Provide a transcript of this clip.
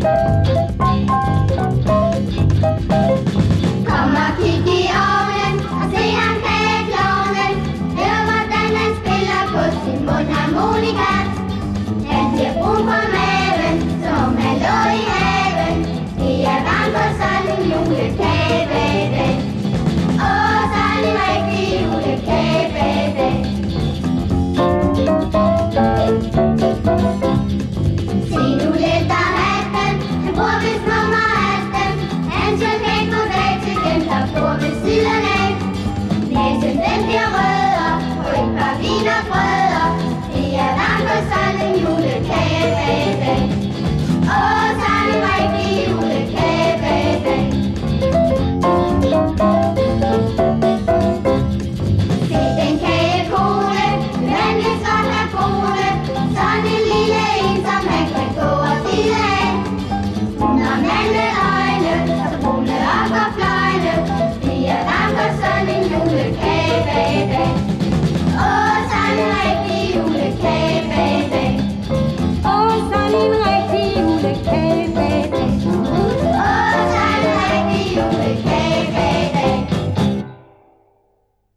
Kom og kig i ovnen og se ham kageklovnen. Hør hvordan han spiller på sin mundharmonika. Han bliver brun på maven, som han lå i haven. Det er varmt på sådan en julekagebaby. Åh, sådan en rigtig julekagebaby. Se nu letter hatten, han bor vist nummer 18. Han skal ikke gå dag til dem, der bor ved siden af. Næsen den bliver rød.